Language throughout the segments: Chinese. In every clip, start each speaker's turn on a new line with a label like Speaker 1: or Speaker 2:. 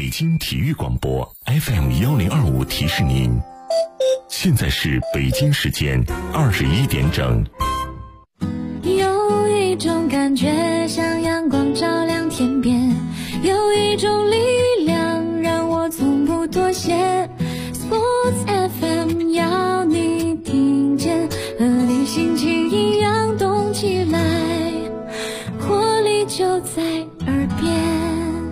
Speaker 1: 北京体育广播 FM1025提示您，现在是北京时间21点整。
Speaker 2: 有一种感觉像阳光照亮天边，有一种力量让我从不妥协。 Sports FM 要你听见，和你心情一样动起来，活力就在耳边。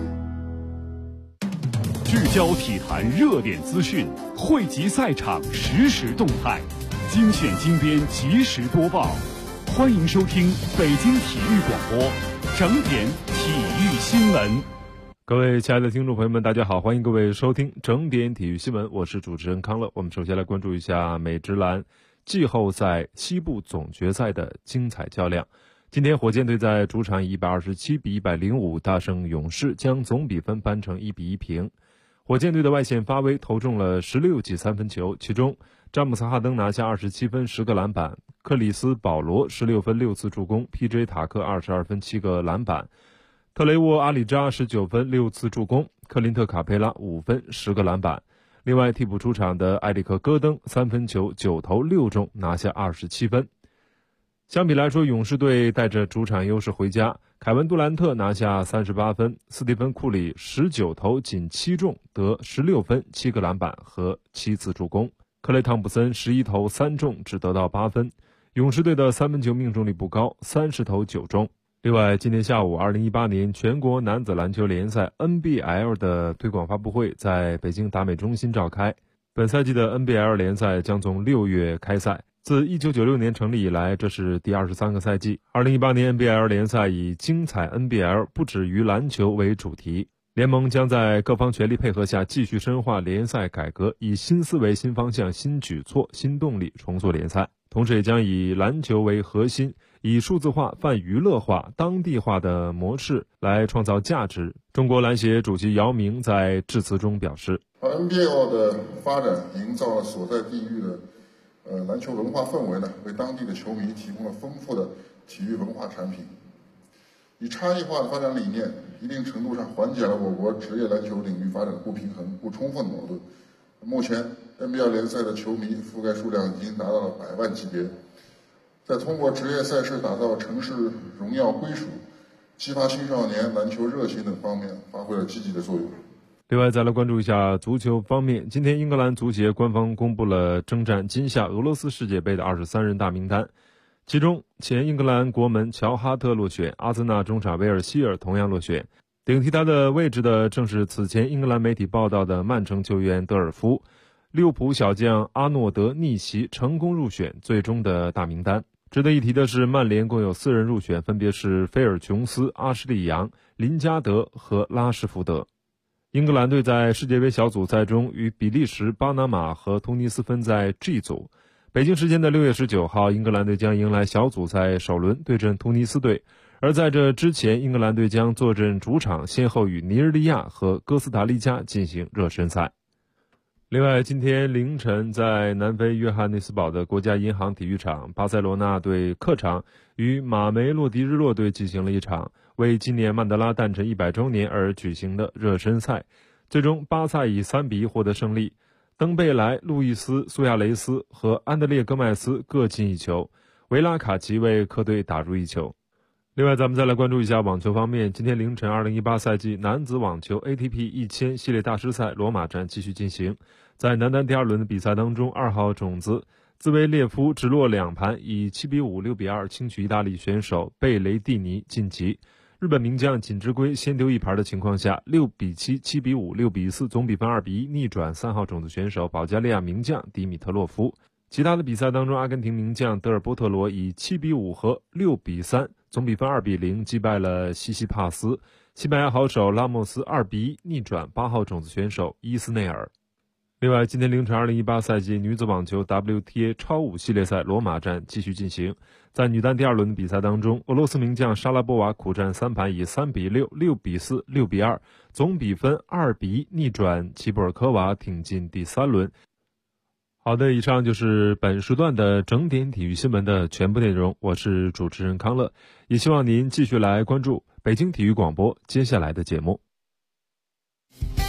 Speaker 3: 聚焦体坛热点资讯，汇集赛场实时动态，精选精编及时播报。欢迎收听北京体育广播整点体育新闻。
Speaker 4: 各位亲爱的听众朋友们，大家好，欢迎各位收听整点体育新闻，我是主持人康乐。我们首先来关注一下美职篮季后赛西部总决赛的精彩较量。今天火箭队在主场以127比105大胜勇士，将总比分扳成1比1平。火箭队的外线发威，投中了16记三分球，其中詹姆斯哈登拿下27分10个篮板，克里斯保罗16分6次助攻， PJ 塔克22分7个篮板，特雷沃阿里扎19分6次助攻，克林特卡佩拉5分10个篮板。另外替补出场的埃里克戈登3分球9投6中，拿下27分。相比来说，勇士队带着主场优势回家，凯文杜兰特拿下38分，斯蒂芬库里19投仅7中，得16分7个篮板和7次助攻，克雷汤普森11投3中，只得到8分。勇士队的三分球命中率不高，30投9中。另外，今天下午2018年全国男子篮球联赛 NBL 的推广发布会在北京达美中心召开。本赛季的 NBL 联赛将从6月开赛，自1996年成立以来，这是第23个赛季。2018年 NBL 联赛以精彩 NBL 不止于篮球为主题，联盟将在各方全力配合下继续深化联赛改革，以新思维、新方向、新举措、新动力重塑联赛，同时也将以篮球为核心，以数字化、泛娱乐化、当地化的模式来创造价值。中国篮协主席姚明在致辞中表示，
Speaker 5: NBL 的发展营造了所在地域的篮球文化氛围呢，为当地的球迷提供了丰富的体育文化产品，以差异化的发展理念，一定程度上缓解了我国职业篮球领域发展的不平衡、不充分的矛盾。目前 NBL 联赛的球迷覆盖数量已经达到了100万级别，在通过职业赛事打造城市荣耀归属、激发青少年篮球热情等方面发挥了积极的作用。
Speaker 4: 另外再来关注一下足球方面，今天英格兰足协官方公布了征战今夏俄罗斯世界杯的23人大名单，其中前英格兰国门乔哈特落选，阿森纳中场威尔希尔同样落选，顶替他的位置的正是此前英格兰媒体报道的曼城球员德尔夫。利物浦小将阿诺德逆袭成功入选最终的大名单。值得一提的是，曼联共有4人入选，分别是菲尔琼斯、阿什利杨、林加德和拉什福德。英格兰队在世界杯小组赛中与比利时、巴拿马和突尼斯分在 G 组。北京时间的6月19号，英格兰队将迎来小组赛首轮对阵突尼斯队，而在这之前，英格兰队将坐镇主场，先后与尼日利亚和哥斯达黎加进行热身赛。另外，今天凌晨在南非约翰内斯堡的国家银行体育场，巴塞罗那队客场与马梅洛迪日落队进行了一场为纪念曼德拉诞辰100周年而举行的热身赛，最终巴萨以3比1获得胜利，登贝莱、路易斯、苏亚雷斯和安德烈戈麦斯各进1球，维拉卡奇为客队打入1球。另外咱们再来关注一下网球方面，今天凌晨2018赛季男子网球 ATP 1000系列大师赛罗马站继续进行，在男单第2轮的比赛当中，2号种子兹维列夫直落2盘以7比5、6比2轻取意大利选手贝雷蒂尼晋级。日本名将锦织圭先丢1盘的情况下，6比7、7比5、6比4总比分2比1逆转3号种子选手保加利亚名将迪米特洛夫。其他的比赛当中，阿根廷名将德尔波特罗以7比5和6比3总比分2比0击败了西西帕斯。西班牙好手拉莫斯2比1逆转8号种子选手伊斯内尔。另外，今天凌晨2018赛季女子网球 WTA 超5系列赛罗马站继续进行，在女单第2轮的比赛当中，俄罗斯名将莎拉波娃苦战3盘，以3比6、6比4、6比2总比分2比1逆转齐布尔科娃，挺进第3轮。好的，以上就是本时段的整点体育新闻的全部内容，我是主持人康乐，也希望您继续来关注北京体育广播接下来的节目。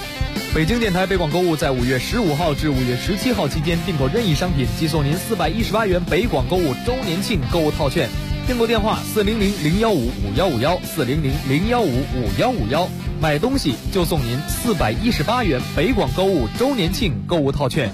Speaker 6: 北京电台北广购物在5月15号至5月17号期间订购任意商品，即送您418元北广购物周年庆购物套券。订购电话400-015-5151，400-015-5151。买东西就送您418元北广购物周年庆购物套券。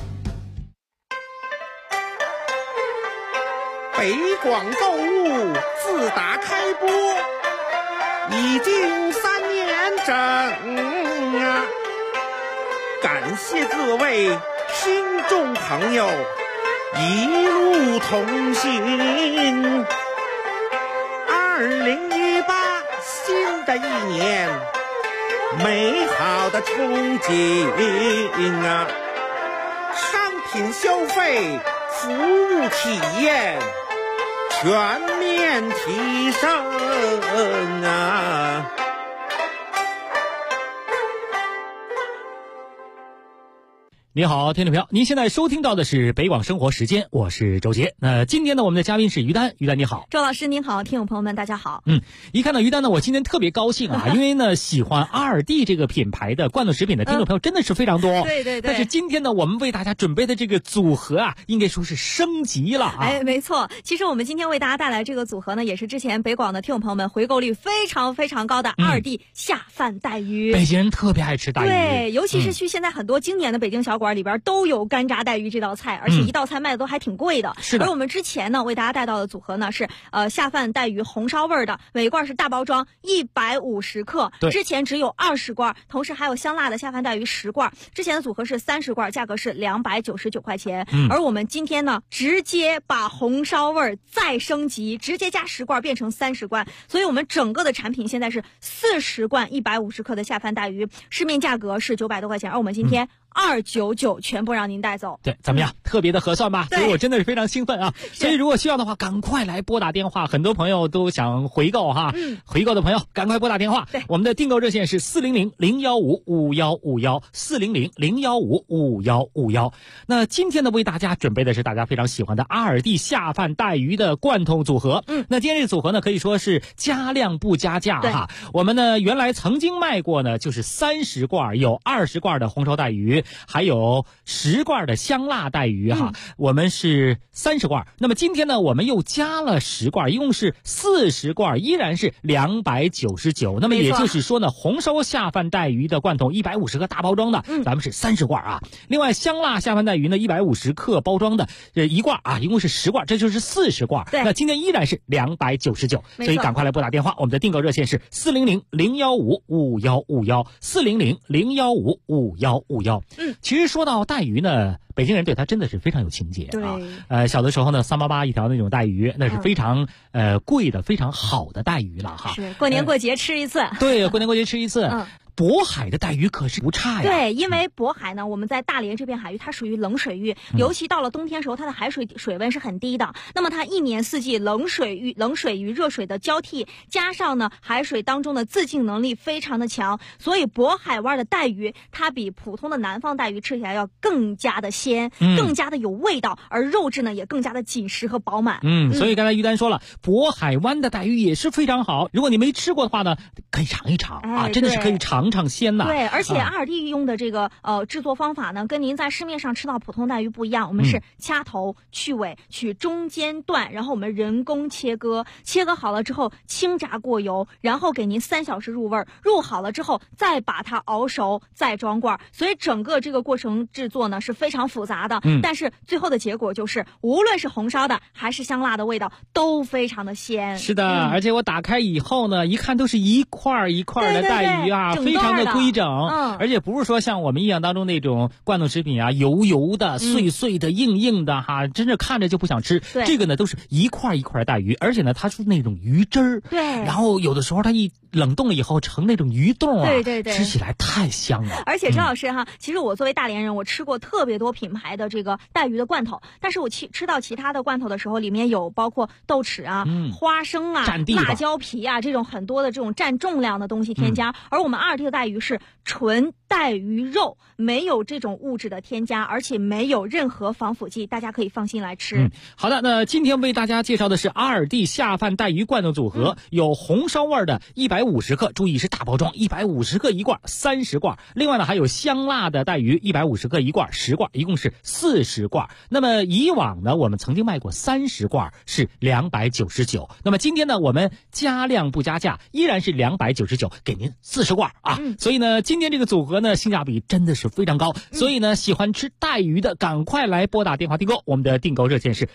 Speaker 7: 北广购物自打开播已经3年整啊！感谢各位听众朋友一路同行。2018新的一年，美好的憧憬啊！商品消费、服务体验全面提升啊！
Speaker 8: 你好，听众朋友，您现在收听到的是北广生活时间，我是周杰。那今天呢，我们的嘉宾是于丹，于丹你好。
Speaker 2: 周老师您好，听众朋友们大家好。
Speaker 8: 一看到于丹呢，我今天特别高兴啊，因为呢，喜欢阿尔蒂这个品牌的罐头食品的听众朋友真的是非常多。
Speaker 2: 对对对。
Speaker 8: 但是今天呢，我们为大家准备的这个组合啊，应该说是升级了啊。
Speaker 2: 哎，没错。其实我们今天为大家带来这个组合呢，也是之前北广的听众朋友们回购率非常非常高的阿尔蒂下饭带鱼。
Speaker 8: 北京人特别爱吃带鱼。
Speaker 2: 对，尤其是去现在很多经典的北京小馆里边都有干炸带鱼这道菜，而且一道菜卖的都还挺贵的。
Speaker 8: 是的。
Speaker 2: 而我们之前呢为大家带到的组合呢是下饭带鱼红烧味的，每罐是大包装150克，之前只有20罐，同时还有香辣的下饭带鱼10罐，之前的组合是30罐，价格是299块钱。而我们今天呢直接把红烧味再升级，直接加10罐变成30罐，所以我们整个的产品现在是40罐150克的下饭带鱼，市面价格是900多块钱，而我们今天299全部让您带走。
Speaker 8: 对，怎么样？特别的合算吧？所以我真的是非常兴奋啊！所以如果需要的话，赶快来拨打电话。很多朋友都想回购哈，回购的朋友赶快拨打电话。
Speaker 2: 对，
Speaker 8: 我们的订购热线是400-015-5151，400-015-5151。那今天呢，为大家准备的是大家非常喜欢的阿尔蒂下饭带鱼的罐头组合。那今天这个组合呢，可以说是加量不加价哈。我们呢原来曾经卖过呢，就是30罐，有20罐的红烧带鱼，还有10罐的香辣带鱼哈，我们是30罐。那么今天呢，我们又加了10罐，一共是40罐，依然是299。那么也就是说呢，红烧下饭带鱼的罐头150克大包装的，咱们是30罐啊。另外香辣下饭带鱼呢，150克包装的1罐啊，一共是10罐，这就是40罐。那今天依然是299，所以赶快来拨打电话。我们的订购热线是400-015-5151，400-015-5151。其实说到带鱼呢，北京人对它真的是非常有情节啊。小的时候呢，388一条那种带鱼，那是非常贵的、非常好的带鱼了哈。
Speaker 2: 是过年过节吃一次。
Speaker 8: 对，过年过节吃一次。渤海的带鱼可是不差呀。
Speaker 2: 对，因为渤海呢，我们在大连这片海域，它属于冷水域，尤其到了冬天时候，它的海水水温是很低的。那么它一年四季冷水与热水的交替，加上呢海水当中的自净能力非常的强，所以渤海湾的带鱼它比普通的南方带鱼吃起来要更加的鲜，更加的有味道，而肉质呢也更加的紧实和饱满。
Speaker 8: 所以刚才于丹说了，渤海湾的带鱼也是非常好。如果你没吃过的话呢，可以尝一尝啊，真的是可以尝尝鲜呐。
Speaker 2: 对，而且阿尔蒂用的这个制作方法呢，跟您在市面上吃到普通带鱼不一样。我们是掐头去尾，取中间段，然后我们人工切割好了之后轻炸过油，然后给您3小时入味，入好了之后再把它熬熟，再装罐。所以整个这个过程制作呢是非常复杂的，但是最后的结果就是无论是红烧的还是香辣的味道都非常的鲜。
Speaker 8: 是的，而且我打开以后呢，一看都是一块一块的带鱼啊，非常的规整，而且不是说像我们印象当中那种罐头食品啊，油油的、碎碎的、硬硬的哈，真是看着就不想吃。这个呢都是一块一块的带鱼，而且呢它是那种鱼汁儿，然后有的时候它一冷冻了以后成那种鱼冻啊，吃起来太香了。
Speaker 2: 而且周老师哈，其实我作为大连人，我吃过特别多品牌的这个带鱼的罐头，但是我吃到其他的罐头的时候，里面有包括豆豉花生啊、辣椒皮啊这种很多的这种占重量的东西添加，而我们阿尔蒂
Speaker 9: 的带鱼是纯带鱼肉，没有这种物质的添加，而且没有任何防腐剂，大家可以放心来吃。
Speaker 8: 好的，那今天为大家介绍的是阿尔蒂下饭带鱼罐头组合，有红烧味的150克，注意是大包装，150克一罐，30罐。另外呢，还有香辣的带鱼150克一罐，10罐，一共是40罐。那么以往呢，我们曾经卖过30罐是299，那么今天呢，我们加量不加价，依然是299，给您40罐啊。所以呢，今天这个组合呢，性价比真的是非常高。所以呢，喜欢吃带鱼的，赶快来拨打电话订购，我们的订购热线是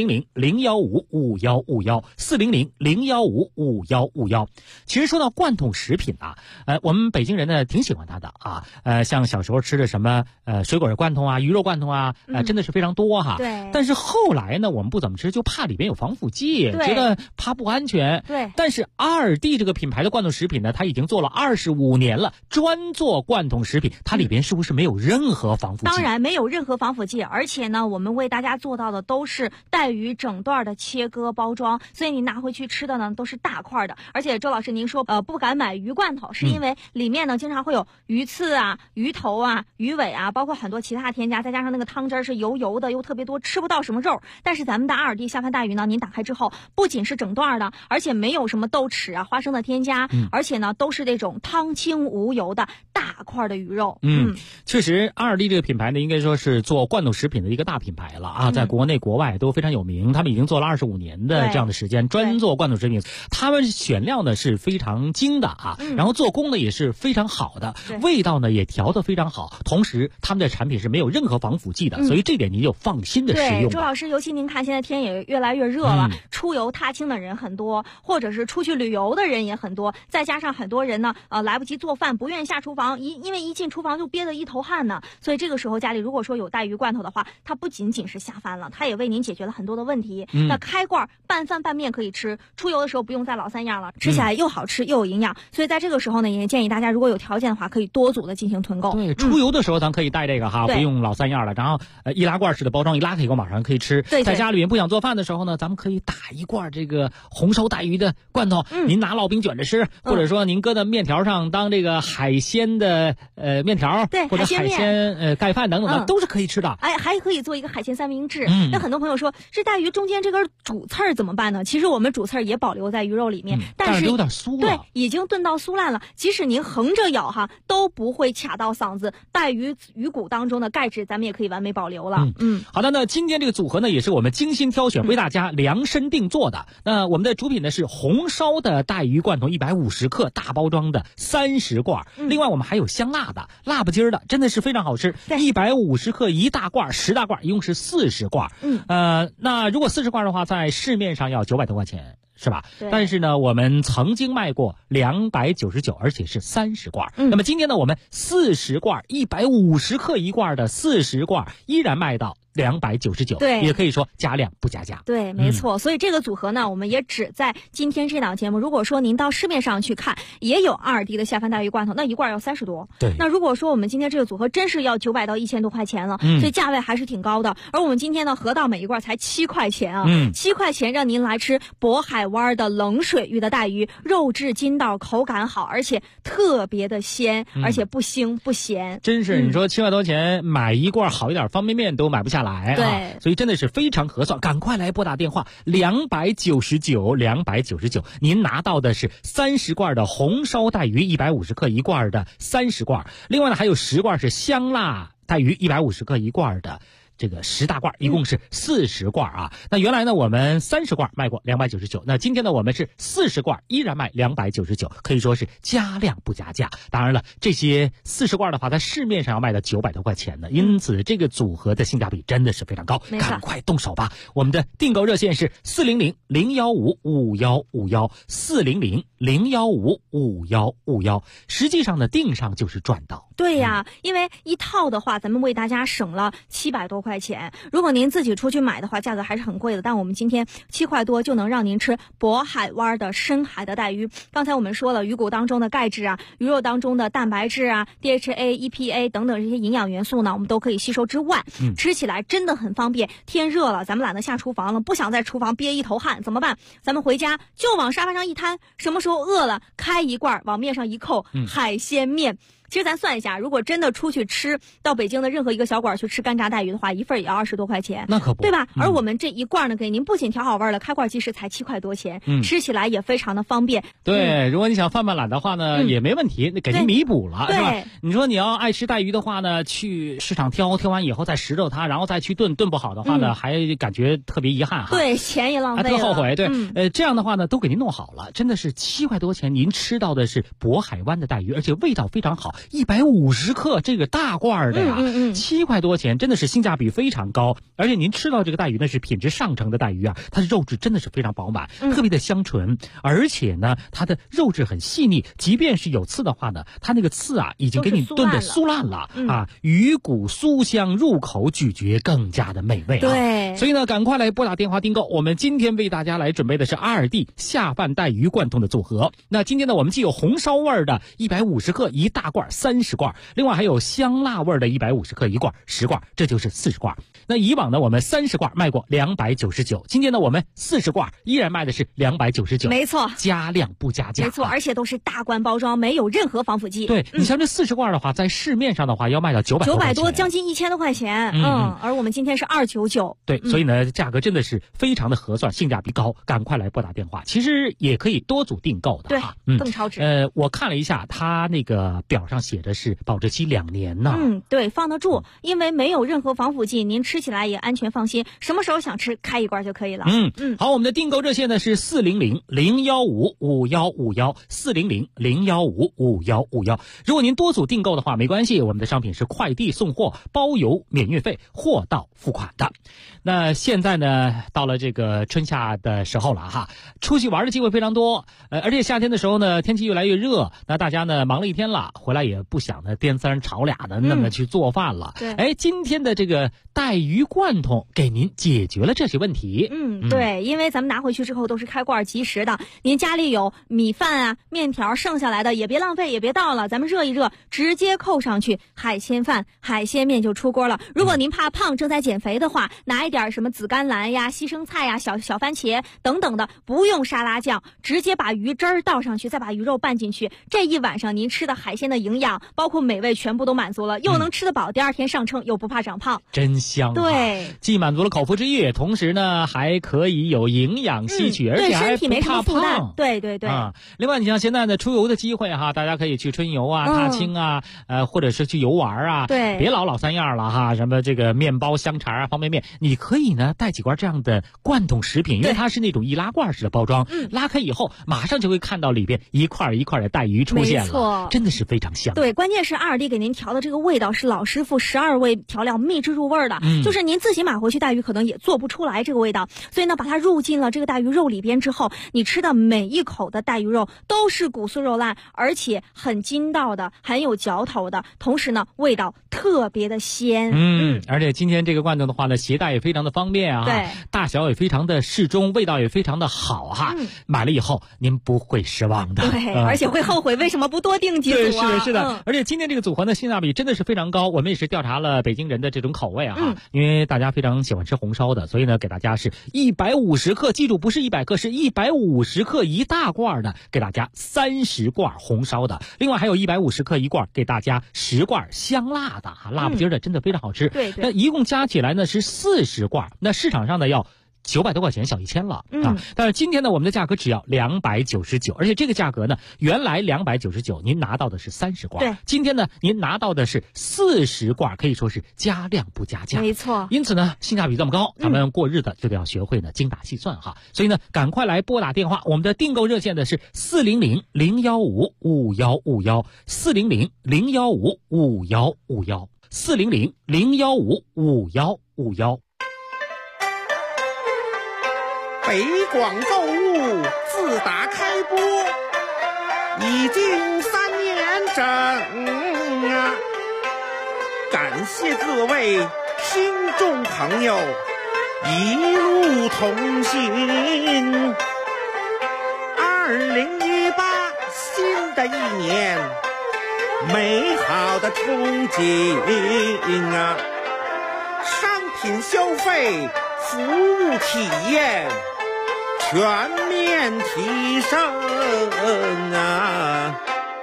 Speaker 8: 400-015-5151，400-015-5151。其实说到罐头食品啊，我们北京人呢挺喜欢它的啊，像小时候吃的什么水果罐头啊、鱼肉罐头啊，真的是非常多哈。
Speaker 9: 对。
Speaker 8: 但是后来呢，我们不怎么吃，就怕里边有防腐剂，觉得怕不安全。
Speaker 9: 对。
Speaker 8: 但是阿尔蒂这个品牌的罐头食品呢，它已经做了25年了，专做罐头食品，它里边是不是没有任何防腐剂？
Speaker 9: 当然没有任何防腐剂，而且呢，我们为大家做到的都是带鱼整段的切割包装，所以你拿回去吃的呢都是大块的。而且周老师您说不敢买鱼罐头，是因为里面呢经常会有鱼刺啊、鱼头啊、鱼尾啊，包括很多其他添加，再加上那个汤汁是油油的又特别多，吃不到什么肉。但是咱们的阿尔蒂下饭带鱼呢，您打开之后不仅是整段的，而且没有什么豆豉啊、花生的添加，而且呢都是那种汤清无油的大块的鱼肉。
Speaker 8: 确实阿尔蒂这个品牌呢，应该说是做罐头食品的一个大品牌了啊，在国内国外都非常有名，他们已经做了25年的这样的时间，专做罐头食品。他们选料呢是非常精的啊，然后做工呢也是非常好的，味道呢也调得非常好，同时他们的产品是没有任何防腐剂的，所以这点您就放心的使用。
Speaker 9: 对，周老师，尤其您看现在天也越来越热了，出游踏青的人很多，或者是出去旅游的人也很多，再加上很多人呢来不及做饭，不愿意下厨房，因为一进厨房就憋得一头汗呢，所以这个时候家里如果说有带鱼罐头的话，它不仅仅是下饭了，它也为您解决了很多的问题。那开罐拌饭拌面可以吃，出游的时候不用再老三样了，吃起来又好吃又有营养，所以在这个时候呢，也建议大家如果有条件的话，可以多组的进行囤购。
Speaker 8: 对，出游的时候咱可以带这个哈，不用老三样了，然后易拉罐式的包装，一拉开以后马上可以吃。
Speaker 9: 对，
Speaker 8: 在家里面不想做饭的时候呢，咱们可以打一罐这个红烧带鱼的罐头，您拿烙饼卷着吃，或者说您搁在面条上当这个海鲜的面条，
Speaker 9: 对，
Speaker 8: 或者海鲜盖饭等等的，都是可以吃的。
Speaker 9: 还可以做一个海鲜三明治。那很多朋友说，这带鱼中间这根主刺儿怎么办呢？其实我们主刺儿也保留在鱼肉里面，但是
Speaker 8: 有点酥了，
Speaker 9: 对，已经炖到酥烂了。即使您横着咬哈，都不会卡到嗓子。带鱼骨当中的钙质，咱们也可以完美保留了。
Speaker 8: 好的，那今天这个组合呢，也是我们精心挑选，为大家量身定做的。那我们的主品呢是红烧的带鱼罐头150克大包装的30罐，另外我们还有香辣的、辣不筋的，真的是非常好吃。150克一大罐，10大罐，一共是40罐。那如果40罐的话，在市面上要900多块钱。是吧？但是呢，我们曾经卖过299，而且是30罐。那么今天呢，我们40罐150克一罐的40罐依然卖到299，
Speaker 9: 对，
Speaker 8: 也可以说加量不加价。
Speaker 9: 对，没错。所以这个组合呢，我们也只在今天这档节目。如果说您到市面上去看，也有阿尔蒂的下饭带鱼罐头，那一罐要30多。
Speaker 8: 对。
Speaker 9: 那如果说我们今天这个组合真是要900到1000多块钱了，所以价位还是挺高的。而我们今天呢，合到每一罐才7块钱啊，7块钱让您来吃渤海湾的冷水域的带鱼，肉质筋道，口感好，而且特别的鲜，而且不腥不咸。
Speaker 8: 真是，你说7块多钱买一罐好一点方便面都买不下来啊。
Speaker 9: 对，
Speaker 8: 所以真的是非常合算，赶快来拨打电话299，您拿到的是30罐的红烧带鱼150克一罐的30罐，另外呢还有10罐是香辣带鱼150克一罐的。这个10大罐，一共是40罐啊。那原来呢，我们30罐卖过299，那今天呢，我们是40罐，依然卖299，可以说是加量不加价。当然了，这些40罐的话，在市面上要卖到900多块钱呢，因此这个组合的性价比真的是非常高，赶快动手吧！我们的订购热线是400-015-5151，400-015-5151，实际上呢，订上就是赚到。
Speaker 9: 对呀，因为一套的话，咱们为大家省了700多块钱。如果您自己出去买的话，价格还是很贵的。但我们今天7块多就能让您吃渤海湾的深海的带鱼。刚才我们说了，鱼骨当中的钙质啊，鱼肉当中的蛋白质啊 ，DHA、EPA 等等这些营养元素呢，我们都可以吸收之外，吃起来真的很方便。天热了，咱们懒得下厨房了，不想在厨房憋一头汗，怎么办？咱们回家就往沙发上一摊，什么时候饿了，开一罐往面上一扣，海鲜面。其实咱算一下，如果真的出去吃，到北京的任何一个小馆去吃干炸带鱼的话，一份也要20多块钱，
Speaker 8: 那可不，
Speaker 9: 对吧？而我们这一罐呢，给您不仅调好味了，开罐即食才7块多钱，吃起来也非常的方便。
Speaker 8: 对，如果你想泛泛懒的话呢，也没问题，那给您弥补了，是吧？你说你要爱吃带鱼的话呢，去市场挑完以后再拾掇它，然后再去炖不好的话呢，还感觉特别遗憾哈。
Speaker 9: 对，钱也浪费了，
Speaker 8: 特后悔。对，这样的话呢，都给您弄好了，真的是7块多钱，您吃到的是渤海湾的带鱼，而且味道非常好，150克这个大罐的呀，7块多钱，真的是性价比非常高。而且您吃到这个带鱼呢，是品质上乘的带鱼啊，它的肉质真的是非常饱满，特别的香醇，而且呢，它的肉质很细腻，即便是有刺的话呢，它那个刺啊，已经给你炖的酥烂了啊，鱼骨酥香，入口咀嚼更加的美味啊。
Speaker 9: 对，
Speaker 8: 所以呢，赶快来拨打电话订购。我们今天为大家来准备的是阿尔蒂下饭带鱼贯通的组合。那今天呢，我们既有红烧味的150克一大罐30罐，另外还有香辣味的150克一罐10罐，这就是40罐。那以往呢，我们30罐卖过299，今天呢，我们40罐依然卖的是299，
Speaker 9: 没错，
Speaker 8: 加量不加价，
Speaker 9: 没错，而且都是大罐包装，没有任何防腐剂。
Speaker 8: 对，你像这40罐的话，在市面上的话要卖到900
Speaker 9: 多，将近1000多块钱。而我们今天是299。
Speaker 8: 对，所以呢，价格真的是非常的合算，性价比高，赶快来拨打电话。其实也可以多组订购的哈，
Speaker 9: 更超值。
Speaker 8: 我看了一下，它那个表上写的是保质期2年呢。
Speaker 9: 对，放得住，因为没有任何防腐剂，您吃起来也安全放心，什么时候想吃开一罐就可以了。
Speaker 8: 好，我们的订购热线呢是400-015-5151，400-015-5151。如果您多组订购的话，没关系，我们的商品是快递送货，包邮免运费，货到付款的。那现在呢，到了这个春夏的时候了哈，出去玩的机会非常多，而且夏天的时候呢，天气越来越热，那大家呢忙了一天了，回来也不想呢颠三炒俩的那么去做饭了。今天的这个带鱼贯通给您解决了这些问题。
Speaker 9: 对，因为咱们拿回去之后都是开罐即食的，您家里有米饭啊、面条剩下来的也别浪费，也别倒了，咱们热一热，直接扣上去，海鲜饭、海鲜面就出锅了。如果您怕胖，正在减肥的话，拿一点什么紫甘蓝呀、西生菜呀、小番茄等等的，不用沙拉酱，直接把鱼汁儿倒上去，再把鱼肉拌进去，这一晚上您吃的海鲜的营养包括美味全部都满足了，又能吃得饱，第二天上称又不怕长胖，
Speaker 8: 真香。
Speaker 9: 对，
Speaker 8: 既满足了口腹之欲，同时呢还可以有营养吸取，而且还不怕胖。
Speaker 9: 对
Speaker 8: 另外你像现在的出游的机会哈，大家可以去春游啊、踏青啊，或者是去游玩啊，
Speaker 9: 对，
Speaker 8: 别老三样了哈，什么这个面包、香肠啊、方便面，你可以呢带几罐这样的罐头食品，因为它是那种易拉罐式的包装，拉开以后马上就会看到里边一块一块的带鱼出现了，真的是非常香。
Speaker 9: 对，关键是阿尔蒂给您调的这个味道是老师傅12味调料秘制入味的，就是您自己买回去带鱼可能也做不出来这个味道，所以呢把它入进了这个带鱼肉里边之后，你吃的每一口的带鱼肉都是骨酥肉烂，而且很筋道的，很有嚼头的，同时呢味道特别的鲜。
Speaker 8: 而且今天这个罐头的话呢，携带也非常的方便啊，
Speaker 9: 对，
Speaker 8: 大小也非常的适中，味道也非常的好哈。买了以后您不会失望的，
Speaker 9: 对，而且会后悔为什么不多订几组啊。
Speaker 8: 对，是的。而且今天这个组合呢，性价比真的是非常高，我们也是调查了北京人的这种口味啊，因为大家非常喜欢吃红烧的，所以呢给大家是150克，记住不是100克，是150克一大罐的，给大家30罐红烧的，另外还有150克一罐，给大家10罐香辣的，辣不筋的，真的非常好吃。
Speaker 9: 对，
Speaker 8: 那一共加起来呢是40罐，那市场上呢要900多块钱，小1000了啊！但是今天呢，我们的价格只要299，而且这个价格呢，原来299，您拿到的是30罐，
Speaker 9: 对，
Speaker 8: 今天呢，您拿到的是40罐，可以说是加量不加价，
Speaker 9: 没错。
Speaker 8: 因此呢，性价比这么高，咱们过日子就得要学会呢精打细算哈。所以呢，赶快来拨打电话，我们的订购热线的是400-015-5151，400-015-5151，400-015-5151。
Speaker 7: 北广购物自打开播已经3年整啊， 感谢各位听众朋友一路同行。2018新的一年，美好的憧憬啊！商品消费、服务体验全面提升啊！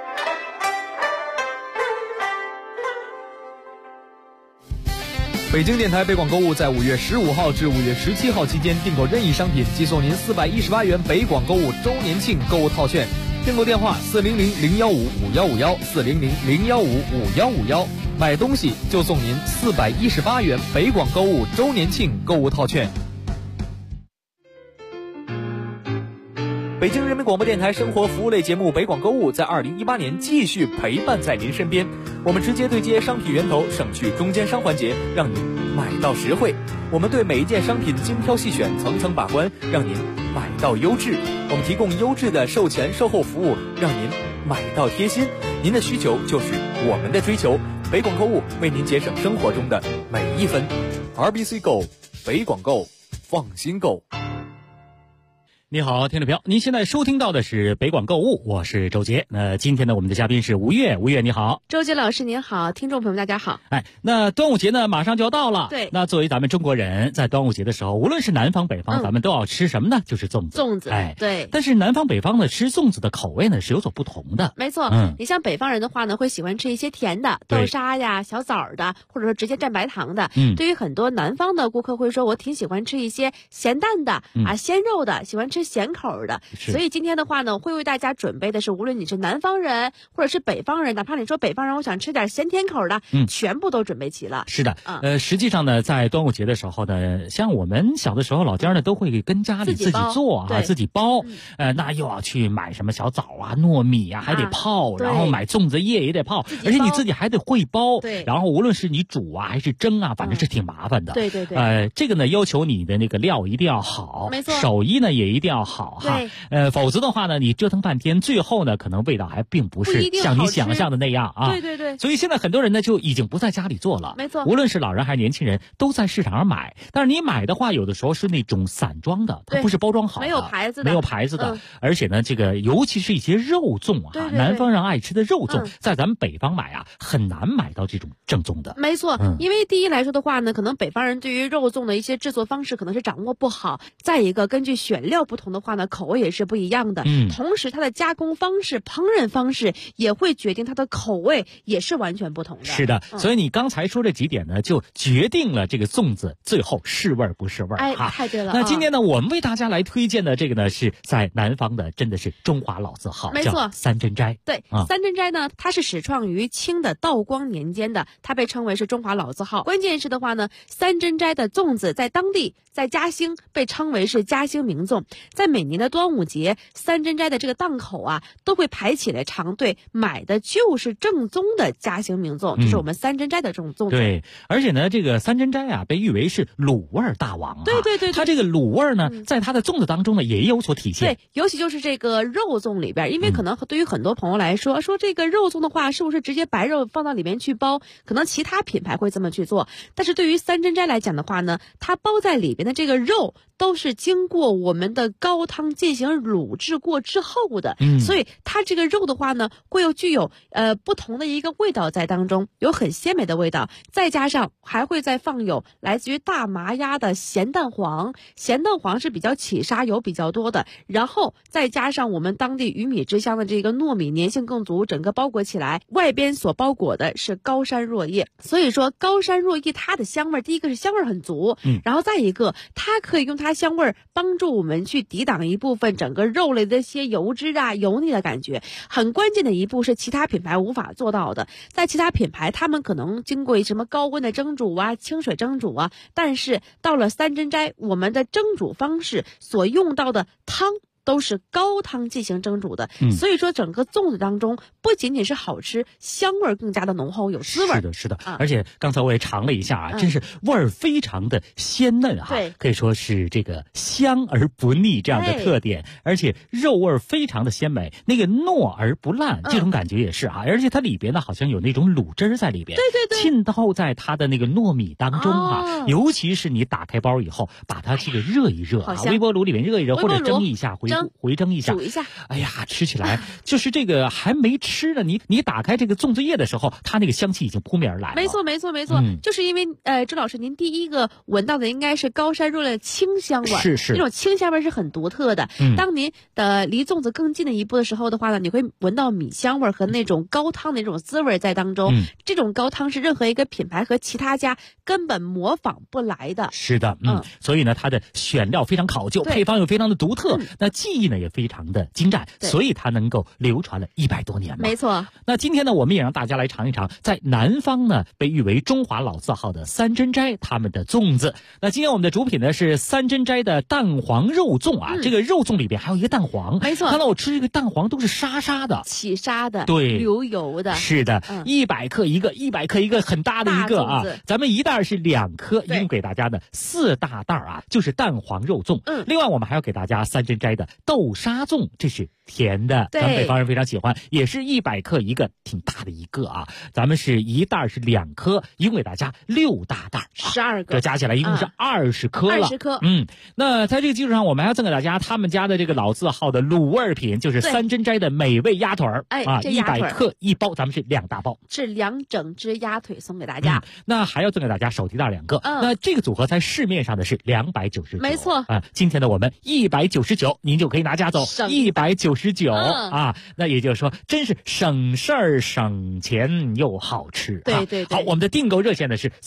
Speaker 6: 北京电台北广购物在5月15号至5月17号期间订购任意商品，即送您418元北广购物周年庆购物套券。订购电话400-015-5151，400-015-5151，买东西就送您418元北广购物周年庆购物套券。北京人民广播电台生活服务类节目北广购物在2018年继续陪伴在您身边，我们直接对接商品源头，省去中间商环节，让您买到实惠。我们对每一件商品精挑细选，层层把关，让您买到优质。我们提供优质的售前售后服务，让您买到贴心。您的需求就是我们的追求，北广购物为您节省生活中的每一分。RBC Go， 北广购，放心购。
Speaker 8: 你好，听众朋友，您现在收听到的是北广购物，我是周杰。今天呢，我们的嘉宾是吴越，吴越你好。
Speaker 10: 周杰老师您好，听众朋友们大家好。
Speaker 8: 那端午节呢马上就要到了，
Speaker 10: 对。
Speaker 8: 那作为咱们中国人，在端午节的时候，无论是南方北方，咱们都要吃什么呢？就是粽子。
Speaker 10: 粽子，对。
Speaker 8: 但是南方北方呢，吃粽子的口味呢是有所不同的。
Speaker 10: 没错，你像北方人的话呢，会喜欢吃一些甜的，豆沙呀、小枣的，或者说直接蘸白糖的。对于很多南方的顾客会说，我挺喜欢吃一些咸淡的鲜肉的，喜欢吃咸口的。所以今天的话呢，会为大家准备的是，无论你是南方人或者是北方人，哪怕你说北方人我想吃点咸甜口的，全部都准备齐了。
Speaker 8: 是的，实际上呢，在端午节的时候呢，像我们小的时候，老家呢都会跟家里自己做自己包，那又要去买什么小枣啊、糯米啊，还得泡，然后买粽子叶也得泡，而且你自己还得会包，
Speaker 10: 对，
Speaker 8: 然后无论是你煮啊还是蒸啊，反正是挺麻烦的。
Speaker 10: 对对对，
Speaker 8: 这个呢要求你的那个料一定要好，
Speaker 10: 没错，
Speaker 8: 手艺呢也一定要好哈。否则的话呢，你折腾半天，最后呢，可能味道还并不是像你想象的那样啊。
Speaker 10: 对对对。
Speaker 8: 所以现在很多人呢，就已经不在家里做了。
Speaker 10: 没错。
Speaker 8: 无论是老人还是年轻人，都在市场上买。但是你买的话，有的时候是那种散装的，它不是包装好的，
Speaker 10: 没有牌子的。
Speaker 8: 而且呢，这个尤其是一些肉粽啊，
Speaker 10: 对
Speaker 8: 南方人爱吃的肉粽，在咱们北方买啊，很难买到这种正宗的。
Speaker 10: 没错，因为第一来说的话呢，可能北方人对于肉粽的一些制作方式可能是掌握不好，再一个根据选料不同的话呢，口味也是不一样的。同时它的加工方式、烹饪方式也会决定它的口味也是完全不同的。
Speaker 8: 是的，所以你刚才说这几点呢，就决定了这个粽子最后是味不是味
Speaker 10: 太对了。
Speaker 8: 那今天呢，我们为大家来推荐的这个呢，是在南方的，真的是中华老字号，
Speaker 10: 没错，
Speaker 8: 三珍斋。
Speaker 10: 对，三珍斋呢，它是始创于清的道光年间的，它被称为是中华老字号。关键是的话呢，三珍斋的粽子在当地，在嘉兴被称为是嘉兴名粽。在每年的端午节，三珍斋的这个档口啊，都会排起来长队，买的就是正宗的嘉兴名粽，就是我们三珍斋的这种粽子。
Speaker 8: 对，而且呢，这个三珍斋啊，被誉为是卤味大王啊。
Speaker 10: 对对对，
Speaker 8: 它这个卤味呢，在它的粽子当中呢，也有所体现。
Speaker 10: 对，尤其就是这个肉粽里边，因为可能对于很多朋友来说，说这个肉粽的话，是不是直接白肉放到里面去包？可能其他品牌会这么去做，但是对于三珍斋来讲的话呢，它包在里边的这个肉都是经过我们的高汤进行卤制过之后的，所以它这个肉的话呢，会有具有不同的一个味道在当中，有很鲜美的味道，再加上还会再放有来自于大麻鸭的咸蛋黄，咸蛋黄是比较起沙油比较多的，然后再加上我们当地鱼米之乡的这个糯米粘性更足，整个包裹起来，外边所包裹的是高山若叶，所以说高山若叶它的香味，第一个是香味很足，然后再一个它可以用它香味帮助我们去抵挡一部分整个肉类的一些油脂啊、油腻的感觉。很关键的一步是其他品牌无法做到的，在其他品牌他们可能经过什么高温的蒸煮啊、清水蒸煮啊，但是到了三珍斋，我们的蒸煮方式所用到的汤都是高汤进行蒸煮的，所以说整个粽子当中不仅仅是好吃，香味更加的浓厚，有滋味。
Speaker 8: 是的，是的，而且刚才我也尝了一下啊，真是味儿非常的鲜嫩哈，
Speaker 10: 对，
Speaker 8: 可以说是这个香而不腻这样的特点，而且肉味儿非常的鲜美，那个糯而不烂，这种感觉也是啊，而且它里边呢好像有那种卤汁儿在里边，
Speaker 10: 对，
Speaker 8: 浸透在它的那个糯米当中啊，尤其是你打开包以后，把它这个热一热啊，微波炉里面热一热，或者蒸一下，回蒸一下，
Speaker 10: 煮一下，
Speaker 8: 哎呀，吃起来就是这个还没吃呢，你打开这个粽子叶的时候，它那个香气已经扑面而来了。
Speaker 10: 没错，就是因为周老师您第一个闻到的应该是高山肉类的清香味，
Speaker 8: 是
Speaker 10: 那种清香味是很独特的。当您离粽子更近的一步的时候的话呢，你会闻到米香味和那种高汤的那种滋味在当中。这种高汤是任何一个品牌和其他家根本模仿不来的。
Speaker 8: 是的，所以呢，它的选料非常考究，配方又非常的独特，那技艺呢也非常的精湛，所以它能够流传了100多年嘛。
Speaker 10: 没错。
Speaker 8: 那今天呢，我们也让大家来尝一尝，在南方呢被誉为中华老字号的三珍斋他们的粽子。那今天我们的主品呢是三珍斋的蛋黄肉粽啊，这个肉粽里边还有一个蛋黄，
Speaker 10: 没错。
Speaker 8: 看到我吃这个蛋黄都是沙沙的，
Speaker 10: 起沙的，
Speaker 8: 对，
Speaker 10: 流油的，
Speaker 8: 是的，100克一个，100克一个，很大的一个啊。咱们一袋是2颗，一共给大家的4大袋啊，就是蛋黄肉粽。另外我们还要给大家三珍斋的豆沙粽，这是甜的，咱们北方人非常喜欢，也是100克一个，挺大的一个啊。咱们是一袋是2颗，一共给大家6大袋
Speaker 10: ，12个，
Speaker 8: 这加起来一共是20颗了。
Speaker 10: 20颗。
Speaker 8: 那在这个基础上，我们还要赠给大家他们家的这个老字号的卤味品，就是三珍斋的美味鸭腿儿啊，100克一包，咱们是2大包，
Speaker 10: 是2整只鸭腿送给大家。
Speaker 8: 那还要赠给大家手提袋2个。那这个组合在市面上的是299，
Speaker 10: 没错
Speaker 8: 啊。今天的我们199，您就可以拿家走199啊。那也就是说，真是省事儿省钱又好吃。
Speaker 10: 对。
Speaker 8: 好，我们的订购热线呢是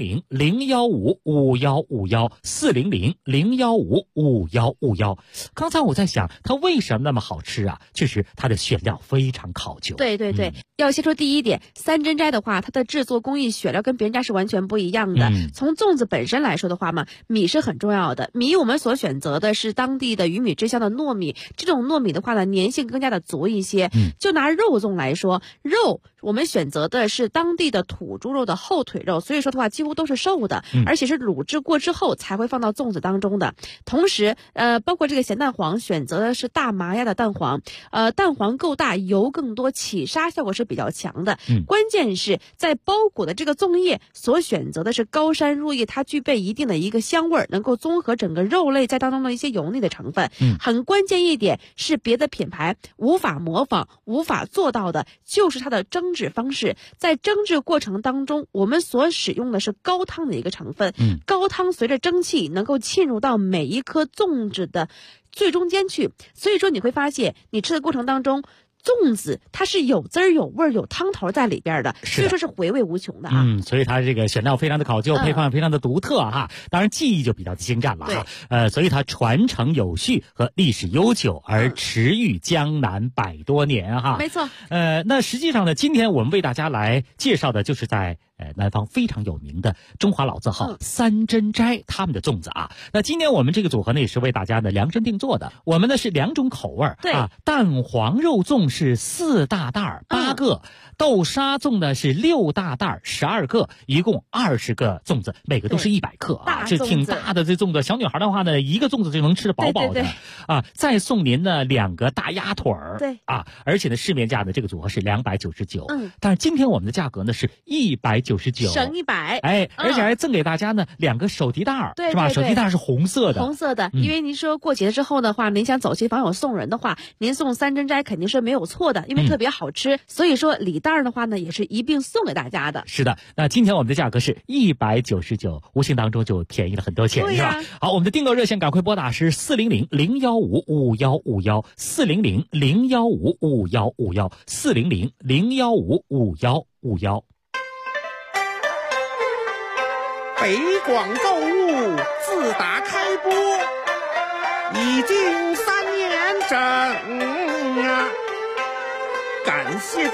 Speaker 8: 400-015-5151，400-015-5151。刚才我在想，它为什么那么好吃啊？确实，它的选料非常考究。
Speaker 10: 对，要先说第一点，三珍斋的话，它的制作工艺选料跟别人家是完全不一样的。从粽子本身来说的话嘛，米是很重要的。米我们所选择的是当地的鱼米之乡的糯米，这种糯米的话呢，粘性更加的足一些。就拿肉粽来说，肉我们选择的是当地的土猪肉的后腿肉，所以说的话几乎都是瘦的，而且是卤制过之后才会放到粽子当中的。同时包括这个咸蛋黄选择的是大麻鸭的蛋黄，蛋黄够大，油更多，起沙效果是比较强的。关键是在包裹的这个粽叶所选择的是高山入叶，它具备一定的一个香味，能够综合整个肉类在当中的一些油腻的成分。很关键一点是别的品牌无法模仿无法做到的，就是它的蒸制方式。在蒸制过程当中，我们所使用的是高汤的一个成分，高汤随着蒸汽能够浸入到每一颗粽子的最中间去，所以说你会发现你吃的过程当中，粽子它是有滋儿有味儿有汤头在里边的，所以说是回味无穷的啊。
Speaker 8: 所以它这个选料非常的考究，配方非常的独特哈，当然技艺就比较精湛了哈。所以它传承有序和历史悠久，而驰誉江南100多年哈。
Speaker 10: 没错。
Speaker 8: 那实际上呢，今天我们为大家来介绍的就是在南方非常有名的中华老字号三珍斋他们的粽子啊。那今年我们这个组合呢也是为大家呢量身定做的，我们呢是2种口味啊，蛋黄肉粽是4大袋8个，豆沙粽呢是6大袋12个，一共20个粽子，每个都是100克啊，这挺大的这粽子。小女孩的话呢，一个粽子就能吃得饱饱的啊。再送您呢2个大鸭腿儿，而且呢市面价的这个组合是299，但是今天我们的价格呢是199，
Speaker 10: 省100，
Speaker 8: 而且还赠给大家呢2个手提袋，是吧？手提袋是红色的，
Speaker 10: 因为您说过节之后的话，您想走亲访友送人的话，您送三珍斋肯定是没有错的，因为特别好吃，所以说礼袋的话呢也是一并送给大家的。
Speaker 8: 是的，那今天我们的价格是199，无形当中就便宜了很多钱，是吧？好，我们的订购热线赶快拨打是400-015-5151，400-015-5151，400-015-5151。
Speaker 7: 北广购物自打开播已经3年整啊，感谢